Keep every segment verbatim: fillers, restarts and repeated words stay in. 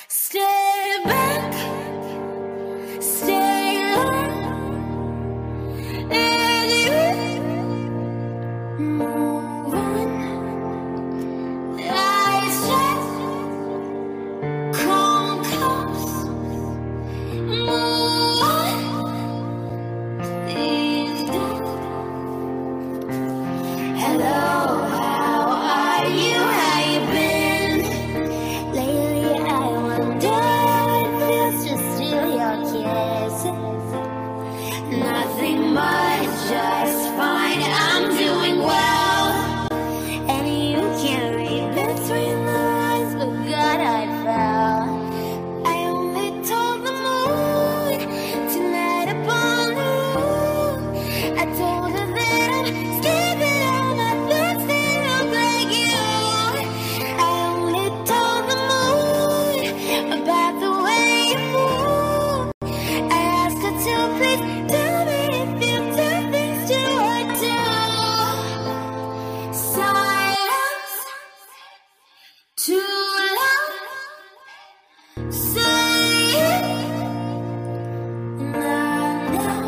Stay back, stay long, and you move on. Eyes shut, come close, move on. It's done. Hello, how are you? How you been? Lately I wonder if it feels to steal your kisses. Nothing much, just fine. I'm doing well, and you can't read between the lines, but God, I fell. I only told the moon tonight upon the roof. I told her that I'm skipping all my thoughts that look like you. I only told the moon about the way you move. I asked her to please tell me if you do things to her too. Silence, too loud. Say it now.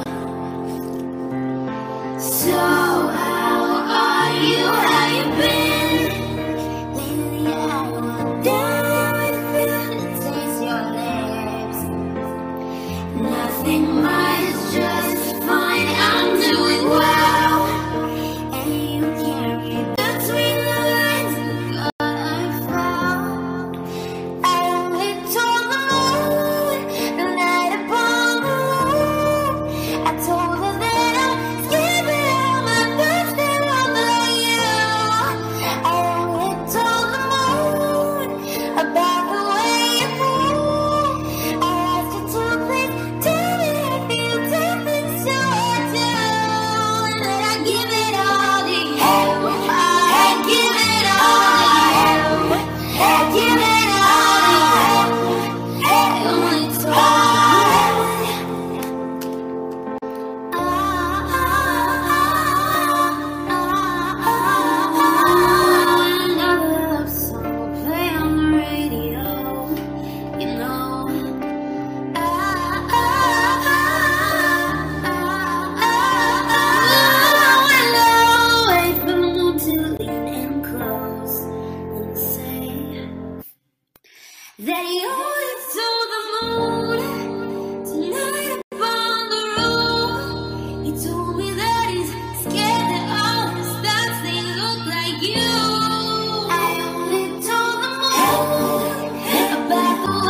So how are you? How you been? Lately I wonder if it tastes your lips. Nothing much, just fine. I'm doing well, and you can't read between the lines. God, I found. I only told the moon the night upon the roof. I told her that I'm skipping all my thoughts that look like you. I only told the moon about the way you move. I asked her to please tell me if you do things to her too. And then I give it all to you. I give it all to you. I give it all to you. I only told you. Another love song will play on the radio, you know. Wait for the moon to lean in close and say that you only told the moon tonight upon the roof. He told me that he's scared that all his thoughts they look like you. I only told the moon about the